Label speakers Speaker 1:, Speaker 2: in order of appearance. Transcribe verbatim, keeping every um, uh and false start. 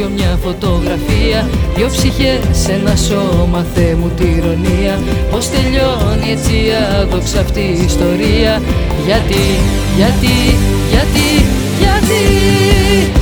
Speaker 1: άξιο μια φωτογραφία. Δυο ψυχές, ένα σώμα, Θεέ μου τη ηρωνία. Πως τελειώνει έτσι άδοξα αυτή η ιστορία? Γιατί, γιατί, γιατί, γιατί